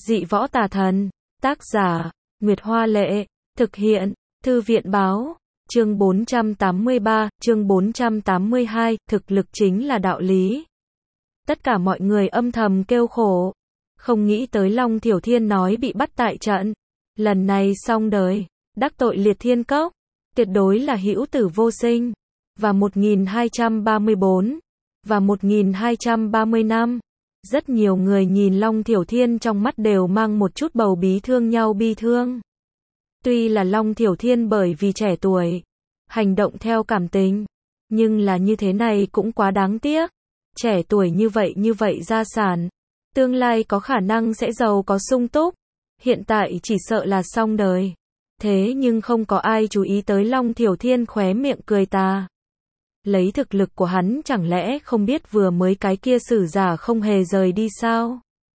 Dị võ tà thần. Tác giả, Nguyệt Hoa Lệ. Thực hiện, Thư viện Báo. Chương 483, chương 482, thực lực chính là đạo lý. Tất cả mọi người âm thầm kêu khổ. Không nghĩ tới Long Thiểu Thiên nói bị bắt tại trận. Lần này xong đời, đắc tội liệt thiên cốc. Tuyệt đối là hữu tử vô sinh. Và 1234. Và 1230 năm. Rất nhiều người nhìn Long Thiểu Thiên trong mắt đều mang một chút bầu bí thương nhau bi thương. Tuy là Long Thiểu Thiên bởi vì trẻ tuổi, hành động theo cảm tình, nhưng là như thế này cũng quá đáng tiếc. Trẻ tuổi như vậy gia sản, tương lai có khả năng sẽ giàu có sung túc, hiện tại chỉ sợ là xong đời. Thế nhưng không có ai chú ý tới Long Thiểu Thiên khóe miệng cười tà. Lấy thực lực của hắn chẳng lẽ không biết vừa mới cái kia sử giả không hề rời đi sao?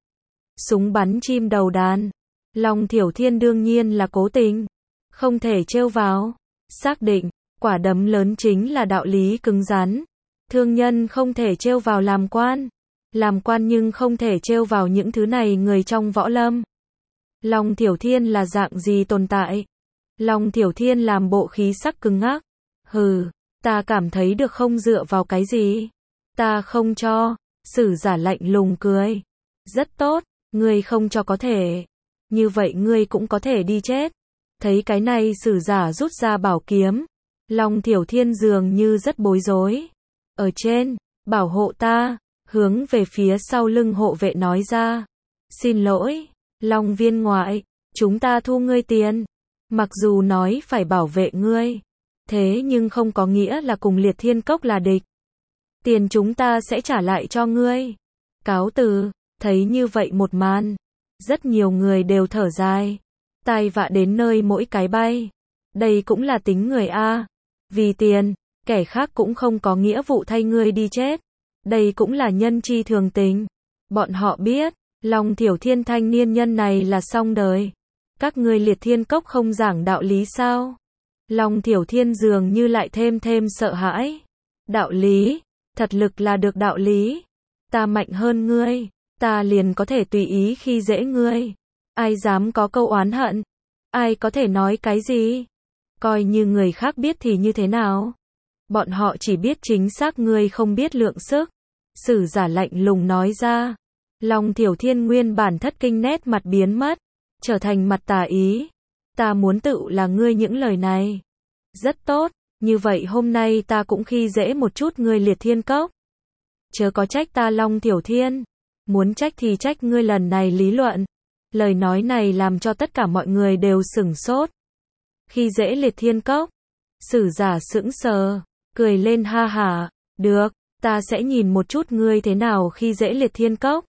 Súng bắn chim đầu đàn. Long Thiểu Thiên đương nhiên là cố tình, không thể trêu vào. Xác định, quả đấm lớn chính là đạo lý cứng rắn. Thương nhân không thể trêu vào làm quan nhưng không thể trêu vào những thứ này người trong võ lâm. Long Thiểu Thiên là dạng gì tồn tại? Long Thiểu Thiên làm bộ khí sắc cứng ngắc. Hừ, ta cảm thấy được không dựa vào cái gì? Ta không cho. Sử giả lạnh lùng cười. Rất tốt, ngươi không cho có thể. Như vậy ngươi cũng có thể đi chết. Thấy cái này sử giả rút ra bảo kiếm. Long Thiểu Thiên dường như rất bối rối. Ở trên, bảo hộ ta, hướng về phía sau lưng hộ vệ nói ra. Xin lỗi, Long viên ngoại, chúng ta thu ngươi tiền. Mặc dù nói phải bảo vệ ngươi, thế nhưng không có nghĩa là cùng liệt thiên cốc là địch. Tiền chúng ta sẽ trả lại cho ngươi. Cáo từ. Thấy như vậy một màn, rất nhiều người đều thở dài. Tai vạ đến nơi mỗi cái bay. Đây cũng là tính người a. Vì tiền, kẻ khác cũng không có nghĩa vụ thay ngươi đi chết. Đây cũng là nhân chi thường tình. Bọn họ biết, Long Thiểu Thiên thanh niên nhân này là xong đời. Các ngươi liệt thiên cốc không giảng đạo lý sao? Long Thiểu Thiên dường như lại thêm sợ hãi. Đạo lý, thật lực là được đạo lý. Ta mạnh hơn ngươi, ta liền có thể tùy ý khi dễ ngươi. Ai dám có câu oán hận? Ai có thể nói cái gì? Coi như người khác biết thì như thế nào? Bọn họ chỉ biết chính xác ngươi không biết lượng sức. Sử giả lạnh lùng nói ra. Long Thiểu Thiên nguyên bản thất kinh nét mặt biến mất, trở thành mặt tà ý. Ta muốn tự là ngươi những lời này. Rất tốt, như vậy hôm nay ta cũng khi dễ một chút ngươi liệt thiên cốc. Chớ có trách ta Long Thiểu Thiên. Muốn trách thì trách ngươi lần này lý luận. Lời nói này làm cho tất cả mọi người đều sửng sốt. Khi dễ liệt thiên cốc. Sử giả sững sờ, cười lên ha hả. Được, ta sẽ nhìn một chút ngươi thế nào khi dễ liệt thiên cốc.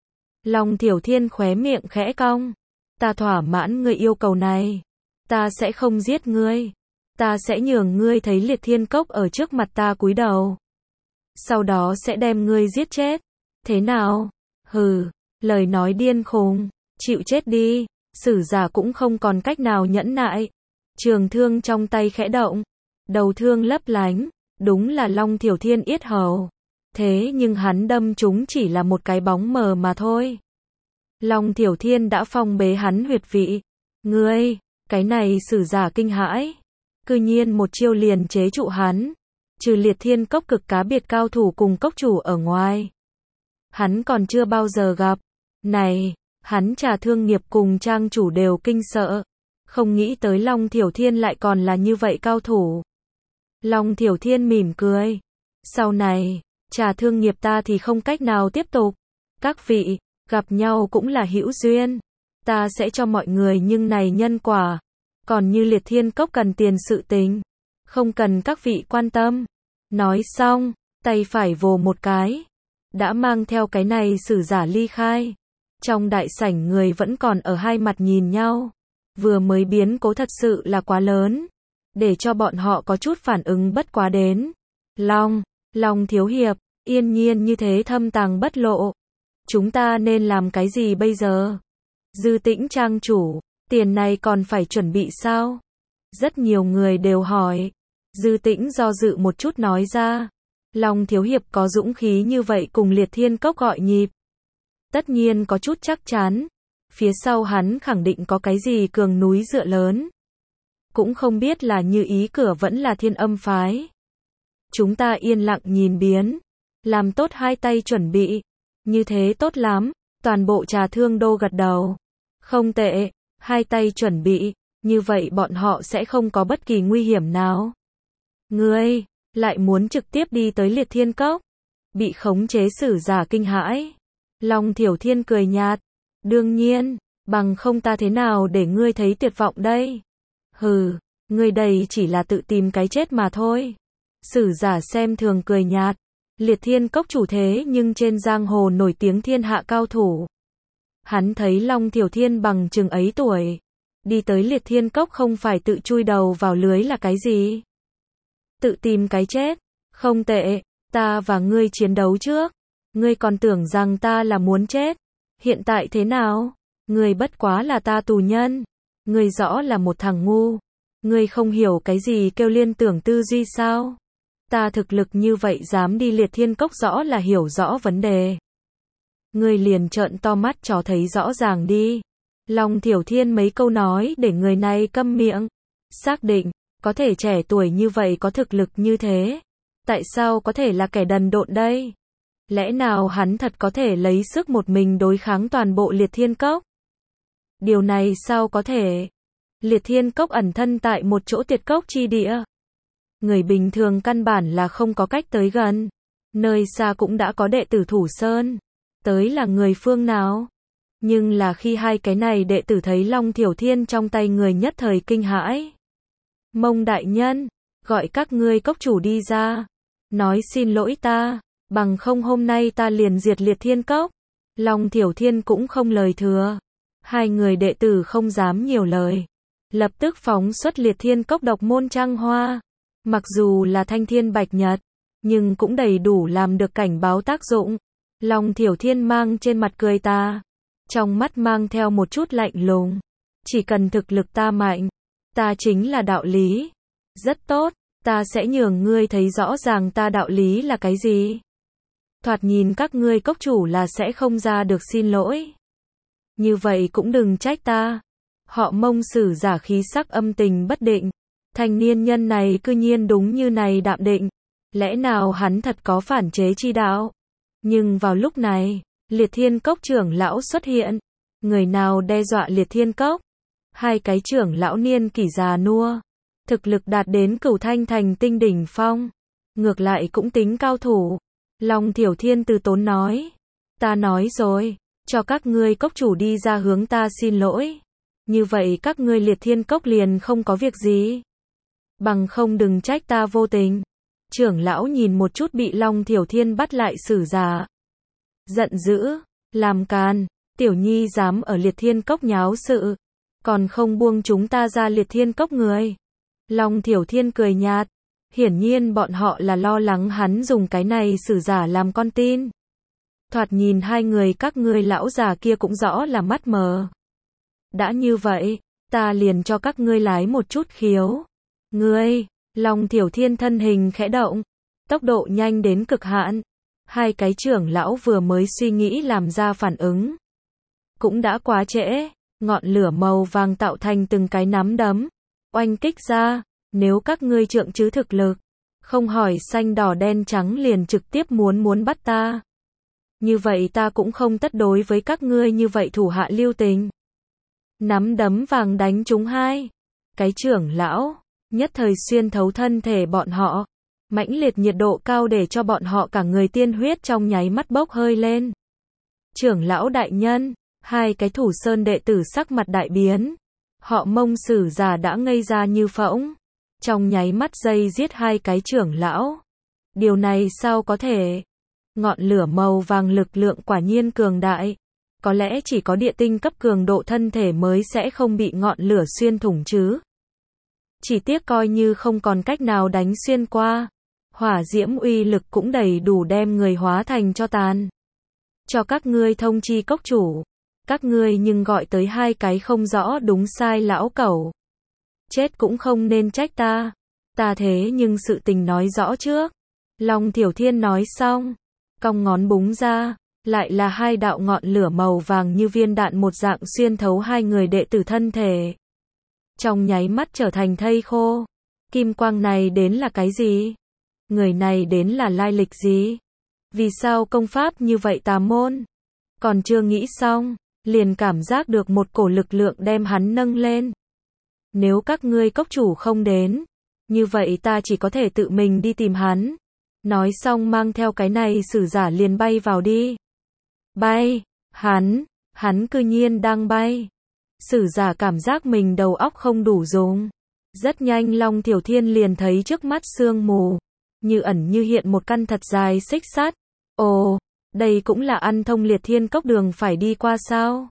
Long Thiểu Thiên khóe miệng khẽ cong. Ta thỏa mãn ngươi yêu cầu này. Ta sẽ không giết ngươi. Ta sẽ nhường ngươi thấy liệt thiên cốc ở trước mặt ta cúi đầu. Sau đó sẽ đem ngươi giết chết. Thế nào? Hừ, lời nói điên khùng. Chịu chết đi. Sử giả cũng không còn cách nào nhẫn nại. Trường thương trong tay khẽ động. Đầu thương lấp lánh. Đúng là Long Thiểu Thiên yết hầu. Thế nhưng hắn đâm chúng chỉ là một cái bóng mờ mà thôi. Long Thiểu Thiên đã phong bế hắn huyệt vị. Ngươi, cái này sử giả kinh hãi. Cư nhiên một chiêu liền chế trụ hắn. Trừ liệt thiên cốc cực cá biệt cao thủ cùng cốc chủ ở ngoài. Hắn còn chưa bao giờ gặp. Này, hắn Trà Thương Nghiệp cùng trang chủ đều kinh sợ. Không nghĩ tới Long Thiểu Thiên lại còn là như vậy cao thủ. Long Thiểu Thiên mỉm cười. Sau này, Trà Thương Nghiệp ta thì không cách nào tiếp tục. Các vị, gặp nhau cũng là hữu duyên. Ta sẽ cho mọi người nhưng này nhân quả. Còn như liệt thiên cốc cần tiền sự tình, không cần các vị quan tâm. Nói xong, tay phải vồ một cái. Đã mang theo cái này sử giả ly khai. Trong đại sảnh người vẫn còn ở hai mặt nhìn nhau. Vừa mới biến cố thật sự là quá lớn. Để cho bọn họ có chút phản ứng bất quá đến. Long thiếu hiệp, yên nhiên như thế thâm tàng bất lộ. Chúng ta nên làm cái gì bây giờ? Dư Tĩnh trang chủ, tiền này còn phải chuẩn bị sao? Rất nhiều người đều hỏi. Dư Tĩnh do dự một chút nói ra. Long thiếu hiệp có dũng khí như vậy cùng liệt thiên cốc gọi nhịp. Tất nhiên có chút chắc chắn. phía sau hắn khẳng định có cái gì cường núi dựa lớn. Cũng không biết là Như Ý cửa vẫn là Thiên Âm phái. Chúng ta yên lặng nhìn biến, làm tốt hai tay chuẩn bị. Như thế tốt lắm, toàn bộ Trà Thương Đô gật đầu. Không tệ, hai tay chuẩn bị, như vậy bọn họ sẽ không có bất kỳ nguy hiểm nào. Ngươi, lại muốn trực tiếp đi tới Liệt Thiên Cốc. Bị khống chế sử giả kinh hãi. Long Thiểu Thiên cười nhạt. Đương nhiên, bằng không ta thế nào để ngươi thấy tuyệt vọng đây. Hừ, ngươi đây chỉ là tự tìm cái chết mà thôi. Sử giả xem thường cười nhạt. Liệt Thiên Cốc chủ thế nhưng trên giang hồ nổi tiếng thiên hạ cao thủ. Hắn thấy Long Thiểu Thiên bằng chừng ấy tuổi. Đi tới Liệt Thiên Cốc không phải tự chui đầu vào lưới là cái gì? Tự tìm cái chết. Không tệ, ta và ngươi chiến đấu trước. Ngươi còn tưởng rằng ta là muốn chết. Hiện tại thế nào? Ngươi bất quá là ta tù nhân. Ngươi rõ là một thằng ngu. Ngươi không hiểu cái gì kêu liên tưởng tư duy sao? Ta thực lực như vậy dám đi Liệt Thiên Cốc rõ là hiểu rõ vấn đề. Ngươi liền trợn to mắt cho thấy rõ ràng đi. Long Thiểu Thiên mấy câu nói để người này câm miệng. Xác định, có thể trẻ tuổi như vậy có thực lực như thế. Tại sao có thể là kẻ đần độn đây? Lẽ nào hắn thật có thể lấy sức một mình đối kháng toàn bộ Liệt Thiên Cốc? Điều này sao có thể? Liệt Thiên Cốc ẩn thân tại một chỗ tuyệt cốc chi địa. Người bình thường căn bản là không có cách tới gần. Nơi xa cũng đã có đệ tử Thủ Sơn. Tới là người phương nào? Nhưng là khi hai cái này đệ tử thấy Long Thiểu Thiên trong tay người nhất thời kinh hãi. Mông đại nhân, gọi các ngươi cốc chủ đi ra. Nói xin lỗi ta, bằng không hôm nay ta liền diệt Liệt Thiên Cốc. Long Thiểu Thiên cũng không lời thừa. Hai người đệ tử không dám nhiều lời. Lập tức phóng xuất Liệt Thiên Cốc độc môn trăng hoa. Mặc dù là thanh thiên bạch nhật, nhưng cũng đầy đủ làm được cảnh báo tác dụng. Long Thiểu Thiên mang trên mặt cười ta. Trong mắt mang theo một chút lạnh lùng. Chỉ cần thực lực ta mạnh, ta chính là đạo lý. Rất tốt, ta sẽ nhường ngươi thấy rõ ràng ta đạo lý là cái gì. Thoạt nhìn các ngươi cốc chủ là sẽ không ra được xin lỗi. Như vậy cũng đừng trách ta. Họ Mông sử giả khí sắc âm tình bất định. Thanh niên nhân này cư nhiên đúng như này đạm định. Lẽ nào hắn thật có phản chế chi đạo? Nhưng vào lúc này, Liệt Thiên Cốc trưởng lão xuất hiện. Người nào đe dọa Liệt Thiên Cốc? Hai cái trưởng lão niên kỷ già nua. Thực lực đạt đến Cửu Thanh Thành tinh đỉnh phong. Ngược lại cũng tính cao thủ. Long Thiểu Thiên từ tốn nói. Ta nói rồi, cho các ngươi cốc chủ đi ra hướng ta xin lỗi. Như vậy các ngươi Liệt Thiên Cốc liền không có việc gì. Bằng không đừng trách ta vô tình. Trưởng lão nhìn một chút bị Long Thiểu Thiên bắt lại sử giả. Giận dữ, làm càn, tiểu nhi dám ở Liệt Thiên Cốc nháo sự. Còn không buông chúng ta ra Liệt Thiên Cốc người. Long Thiểu Thiên cười nhạt. Hiển nhiên bọn họ là lo lắng hắn dùng cái này sử giả làm con tin. Thoạt nhìn hai người các ngươi lão già kia cũng rõ là mắt mờ. Đã như vậy, ta liền cho các ngươi lái một chút khiếu. Ngươi, Long Thiểu Thiên thân hình khẽ động. Tốc độ nhanh đến cực hạn. Hai cái trưởng lão vừa mới suy nghĩ làm ra phản ứng. Cũng đã quá trễ. Ngọn lửa màu vàng tạo thành từng cái nắm đấm. Oanh kích ra. Nếu các ngươi trượng chứ thực lực. Không hỏi xanh đỏ đen trắng liền trực tiếp muốn bắt ta. Như vậy ta cũng không tất đối với các ngươi như vậy thủ hạ lưu tình. Nắm đấm vàng đánh trúng hai cái trưởng lão. Nhất thời xuyên thấu thân thể bọn họ. Mãnh liệt nhiệt độ cao để cho bọn họ cả người tiên huyết trong nháy mắt bốc hơi lên. Trưởng lão đại nhân, hai cái Thủ Sơn đệ tử sắc mặt đại biến. Họ Mông sử giả đã ngây ra như phỗng. Trong nháy mắt giây giết hai cái trưởng lão. Điều này sao có thể? Ngọn lửa màu vàng lực lượng quả nhiên cường đại. Có lẽ chỉ có địa tinh cấp cường độ thân thể mới sẽ không bị ngọn lửa xuyên thủng chứ. Chỉ tiếc coi như không còn cách nào đánh xuyên qua. Hỏa diễm uy lực cũng đầy đủ đem người hóa thành tro tàn. Cho các ngươi thông chi cốc chủ. Các ngươi nhưng gọi tới hai cái không rõ đúng sai lão cẩu. Chết cũng không nên trách ta. Ta thế nhưng sự tình nói rõ trước. Long Thiểu Thiên nói xong. Cong ngón búng ra. lại là hai đạo ngọn lửa màu vàng như viên đạn một dạng xuyên thấu hai người đệ tử thân thể. Trong nháy mắt trở thành thây khô. Kim quang này đến là cái gì? Người này đến là lai lịch gì? Vì sao công pháp như vậy tà môn? Còn chưa nghĩ xong, liền cảm giác được một cổ lực lượng đem hắn nâng lên. Nếu các ngươi cốc chủ không đến, như vậy ta chỉ có thể tự mình đi tìm hắn. Nói xong mang theo cái này sử giả liền bay vào đi. Bay, hắn cư nhiên đang bay. Sử giả cảm giác mình đầu óc không đủ dùng. Rất nhanh Long Tiểu Thiên liền thấy trước mắt sương mù, như ẩn như hiện một căn thật dài xích sắt. Ồ, đây cũng là ăn thông liệt thiên cốc đường phải đi qua sao?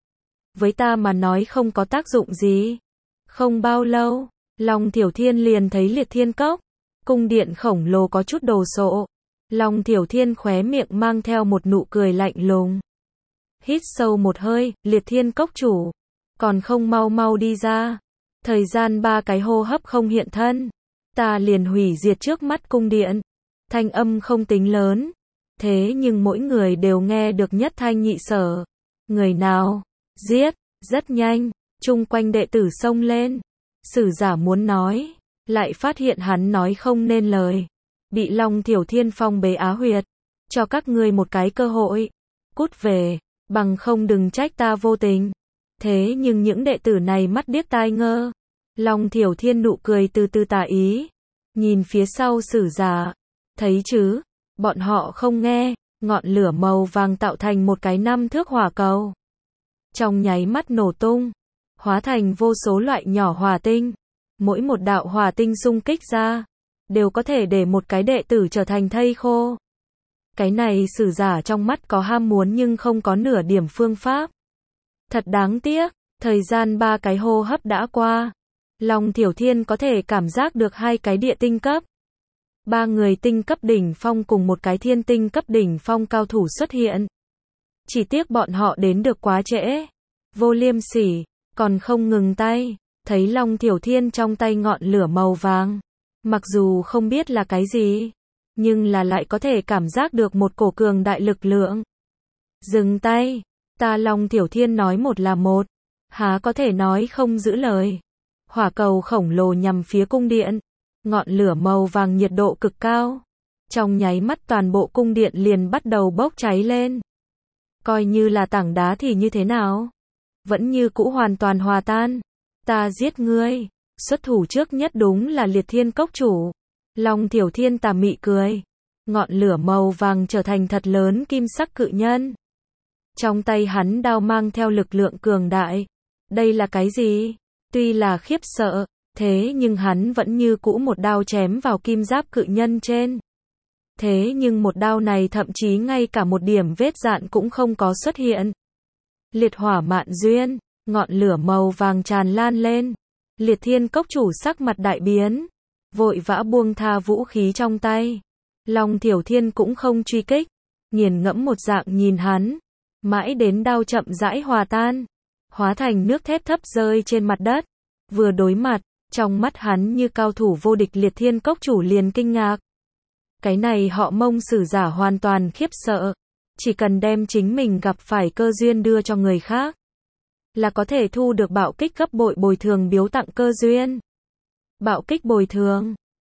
Với ta mà nói không có tác dụng gì. Không bao lâu, Long Tiểu Thiên liền thấy liệt thiên cốc. Cung điện khổng lồ có chút đồ sộ. Long Tiểu Thiên khóe miệng mang theo một nụ cười lạnh lùng. Hít sâu một hơi, liệt thiên cốc chủ. Còn không mau mau đi ra. Thời gian 3 cái hô hấp không hiện thân. Ta liền hủy diệt trước mắt cung điện. Thanh âm không tính lớn. Thế nhưng mỗi người đều nghe được nhất thanh nhị sở. Người nào? Giết! Rất nhanh, chung quanh đệ tử xông lên. Sử giả muốn nói, lại phát hiện hắn nói không nên lời. Bị Long Tiểu Thiên phong bế á huyệt. Cho các ngươi một cái cơ hội. Cút về, bằng không đừng trách ta vô tình. Thế nhưng những đệ tử này mắt điếc tai ngơ. Long Tiểu Thiên nụ cười từ từ tà ý. Nhìn phía sau sử giả. Thấy chứ, bọn họ không nghe. Ngọn lửa màu vàng tạo thành một cái 5 thước hỏa cầu. Trong nháy mắt nổ tung. Hóa thành vô số loại nhỏ hỏa tinh. Mỗi một đạo hỏa tinh xung kích ra, đều có thể để một cái đệ tử trở thành thây khô. Cái này sử giả trong mắt có ham muốn nhưng không có nửa điểm phương pháp. Thật đáng tiếc, thời gian 3 cái hô hấp đã qua. Long Tiểu Thiên có thể cảm giác được 2 cái địa tinh cấp. 3 người tinh cấp đỉnh phong cùng một cái thiên tinh cấp đỉnh phong cao thủ xuất hiện. Chỉ tiếc bọn họ đến được quá trễ. Vô Liêm Sỉ, còn không ngừng tay. Thấy Long Tiểu Thiên trong tay ngọn lửa màu vàng. Mặc dù không biết là cái gì, nhưng là lại có thể cảm giác được một cổ cường đại lực lượng. Dừng tay, ta Long Tiểu Thiên nói một là một, há có thể nói không giữ lời. Hỏa cầu khổng lồ nhằm phía cung điện, ngọn lửa màu vàng nhiệt độ cực cao. Trong nháy mắt toàn bộ cung điện liền bắt đầu bốc cháy lên. Coi như là tảng đá thì như thế nào? Vẫn như cũ hoàn toàn hòa tan. Ta giết ngươi. Xuất thủ trước nhất đúng là liệt thiên cốc chủ. Long Tiểu Thiên tà mị cười. Ngọn lửa màu vàng trở thành thật lớn kim sắc cự nhân. Trong tay hắn đao mang theo lực lượng cường đại. Đây là cái gì? Tuy là khiếp sợ, thế nhưng hắn vẫn như cũ một đao chém vào kim giáp cự nhân trên. Thế nhưng một đao này thậm chí ngay cả một điểm vết dạn cũng không có xuất hiện. Liệt hỏa mạn duyên, ngọn lửa màu vàng tràn lan lên. Liệt thiên cốc chủ sắc mặt đại biến, vội vã buông tha vũ khí trong tay. Long Tiểu Thiên cũng không truy kích, nghiền ngẫm một dạng nhìn hắn, mãi đến đao chậm rãi hòa tan, hóa thành nước thép thấp rơi trên mặt đất. Vừa đối mặt, trong mắt hắn như cao thủ vô địch liệt thiên cốc chủ liền kinh ngạc. Cái này họ Mông sử giả hoàn toàn khiếp sợ, chỉ cần đem chính mình gặp phải cơ duyên đưa cho người khác, là có thể thu được bạo kích gấp bội bồi thường biếu tặng cơ duyên. Bạo kích bồi thường,